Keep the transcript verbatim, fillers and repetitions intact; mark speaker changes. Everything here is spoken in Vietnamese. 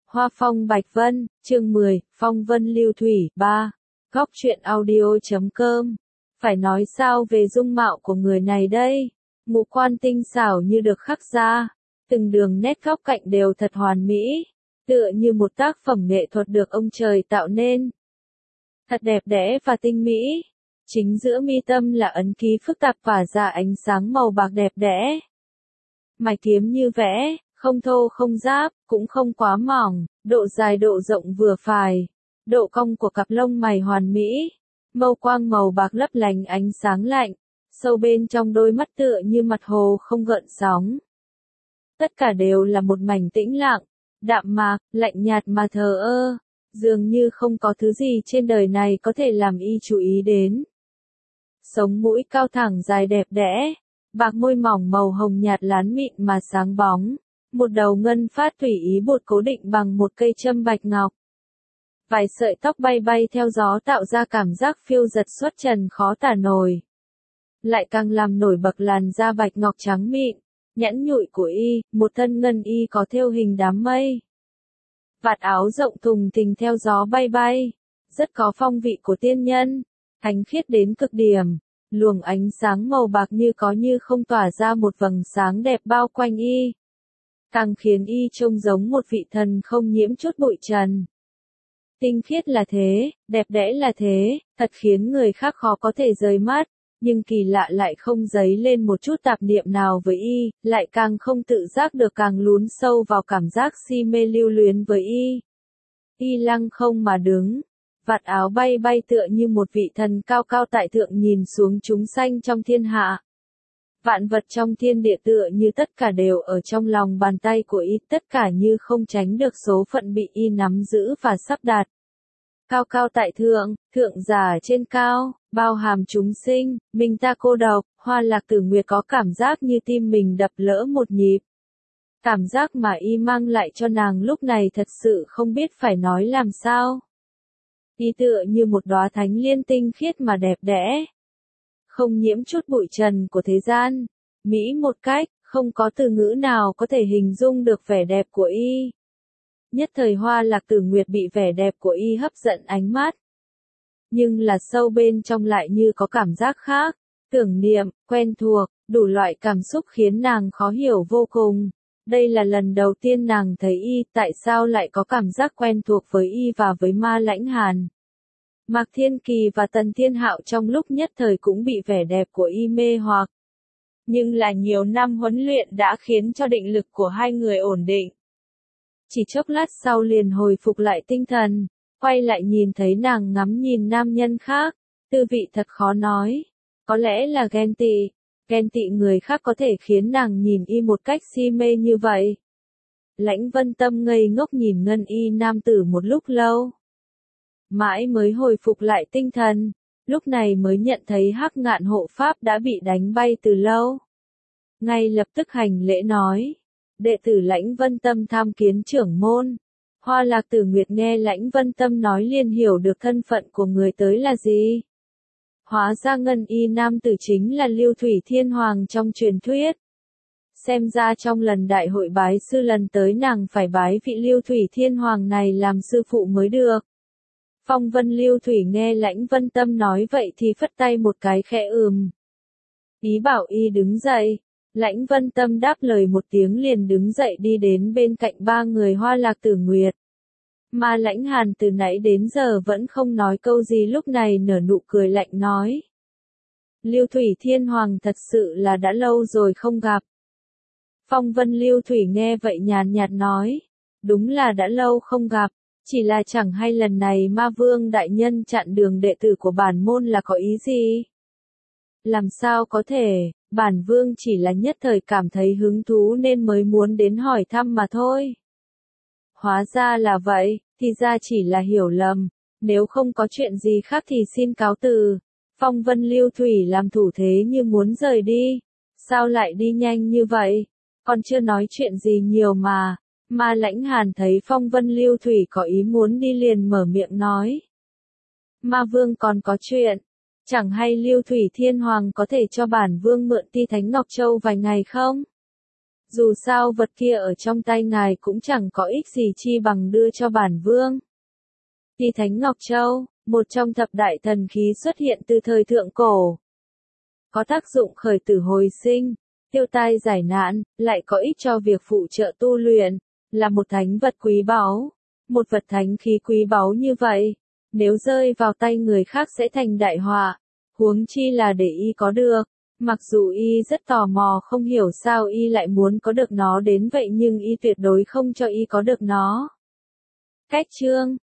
Speaker 1: Hoa phong bạch vân, chương mười, phong vân lưu thủy, ba. Góc truyện audio.com. Phải nói sao về dung mạo của người này đây? Ngũ quan tinh xảo như được khắc ra, từng đường nét góc cạnh đều thật hoàn mỹ, tựa như một tác phẩm nghệ thuật được ông trời tạo nên. Thật đẹp đẽ và tinh mỹ. Chính giữa mi tâm là ấn ký phức tạp tỏa ra ánh sáng màu bạc đẹp đẽ. Mày kiếm như vẽ, không thô không ráp, cũng không quá mỏng, độ dài độ rộng vừa phải, độ cong của cặp lông mày hoàn mỹ, mâu quang màu bạc lấp lánh ánh sáng lạnh, sâu bên trong đôi mắt tựa như mặt hồ không gợn sóng. Tất cả đều là một mảnh tĩnh lặng, đạm mạc, lạnh nhạt mà thờ ơ, dường như không có thứ gì trên đời này có thể làm y chú ý đến. Sống mũi cao thẳng dài đẹp đẽ, bạc môi mỏng màu hồng nhạt lán mịn mà sáng bóng, một đầu ngân phát thủy ý bột cố định bằng một cây châm bạch ngọc. Vài sợi tóc bay bay theo gió tạo ra cảm giác phiêu giật xuất trần khó tả nổi. Lại càng làm nổi bật làn da bạch ngọc trắng mịn, nhẵn nhụi của y, một thân ngân y có thêu hình đám mây. Vạt áo rộng thùng thình theo gió bay bay, rất có phong vị của tiên nhân, thánh khiết đến cực điểm. Luồng ánh sáng màu bạc như có như không tỏa ra một vầng sáng đẹp bao quanh y, càng khiến y trông giống một vị thần không nhiễm chút bụi trần. Tinh khiết là thế, đẹp đẽ là thế, thật khiến người khác khó có thể rời mắt, nhưng kỳ lạ lại không dấy lên một chút tạp niệm nào với y, lại càng không tự giác được càng lún sâu vào cảm giác si mê lưu luyến với y. Y lăng không mà đứng, vạt áo bay bay tựa như một vị thần cao cao tại thượng nhìn xuống chúng sanh trong thiên hạ. Vạn vật trong thiên địa tựa như tất cả đều ở trong lòng bàn tay của y, tất cả như không tránh được số phận bị y nắm giữ và sắp đặt. Cao cao tại thượng, thượng giả trên cao, bao hàm chúng sinh, mình ta cô độc, Hoa Lạc Tử Nguyệt có cảm giác như tim mình đập lỡ một nhịp. Cảm giác mà y mang lại cho nàng lúc này thật sự không biết phải nói làm sao. Y tựa như một đóa thánh liên tinh khiết mà đẹp đẽ, không nhiễm chút bụi trần của thế gian, mỹ một cách, không có từ ngữ nào có thể hình dung được vẻ đẹp của y. Nhất thời Hoa Lạc Tử Nguyệt bị vẻ đẹp của y hấp dẫn ánh mắt. Nhưng là sâu bên trong lại như có cảm giác khác, tưởng niệm, quen thuộc, đủ loại cảm xúc khiến nàng khó hiểu vô cùng. Đây là lần đầu tiên nàng thấy y, tại sao lại có cảm giác quen thuộc với y và với Ma Lãnh Hàn. Mạc Thiên Kỳ và Tần Thiên Hạo trong lúc nhất thời cũng bị vẻ đẹp của y mê hoặc. Nhưng là nhiều năm huấn luyện đã khiến cho định lực của hai người ổn định. Chỉ chốc lát sau liền hồi phục lại tinh thần, quay lại nhìn thấy nàng ngắm nhìn nam nhân khác, tư vị thật khó nói. Có lẽ là ghen tị, ghen tị người khác có thể khiến nàng nhìn y một cách si mê như vậy. Lãnh Vân Tâm ngây ngốc nhìn ngân y nam tử một lúc lâu. Mãi mới hồi phục lại tinh thần, lúc này mới nhận thấy Hắc Ngạn hộ pháp đã bị đánh bay từ lâu. Ngay lập tức hành lễ nói, đệ tử Lãnh Vân Tâm tham kiến trưởng môn. Hoa Lạc Tử Nguyệt nghe Lãnh Vân Tâm nói liền hiểu được thân phận của người tới là gì. Hóa ra ngân y nam tử chính là Lưu Thủy Thiên Hoàng trong truyền thuyết. Xem ra trong lần đại hội bái sư lần tới nàng phải bái vị Lưu Thủy Thiên Hoàng này làm sư phụ mới được. Phong Vân Lưu Thủy nghe Lãnh Vân Tâm nói vậy thì phất tay một cái khẽ ừm. Ý bảo y đứng dậy. Lãnh Vân Tâm đáp lời một tiếng liền đứng dậy đi đến bên cạnh ba người Hoa Lạc Tử Nguyệt. Mà Lãnh Hàn từ nãy đến giờ vẫn không nói câu gì, lúc này nở nụ cười lạnh nói. Lưu Thủy Thiên Hoàng thật sự là đã lâu rồi không gặp. Phong Vân Lưu Thủy nghe vậy nhàn nhạt nói. Đúng là đã lâu không gặp, chỉ là chẳng hay lần này Ma Vương đại nhân chặn đường đệ tử của bản môn là có ý gì? Làm sao có thể, bản vương chỉ là nhất thời cảm thấy hứng thú nên mới muốn đến hỏi thăm mà thôi. Hóa ra là vậy, thì ra chỉ là hiểu lầm, nếu không có chuyện gì khác thì xin cáo từ. Phong Vân Lưu Thủy làm thủ thế như muốn rời đi, sao lại đi nhanh như vậy, còn chưa nói chuyện gì nhiều mà. Ma Lãnh Hàn thấy Phong Vân Lưu Thủy có ý muốn đi liền mở miệng nói. Ma Vương còn có chuyện. Chẳng hay Lưu Thủy Thiên Hoàng có thể cho bản vương mượn Ti Thánh Ngọc Châu vài ngày không? Dù sao vật kia ở trong tay ngài cũng chẳng có ích gì chi bằng đưa cho bản vương. Thì Thánh Ngọc Châu, một trong thập đại thần khí xuất hiện từ thời thượng cổ. Có tác dụng khởi tử hồi sinh, tiêu tai giải nạn, lại có ích cho việc phụ trợ tu luyện, là một thánh vật quý báu. Một vật thánh khí quý báu như vậy, nếu rơi vào tay người khác sẽ thành đại họa, huống chi là để y có được. Mặc dù y rất tò mò không hiểu sao y lại muốn có được nó đến vậy nhưng y tuyệt đối không cho y có được nó. Cách chương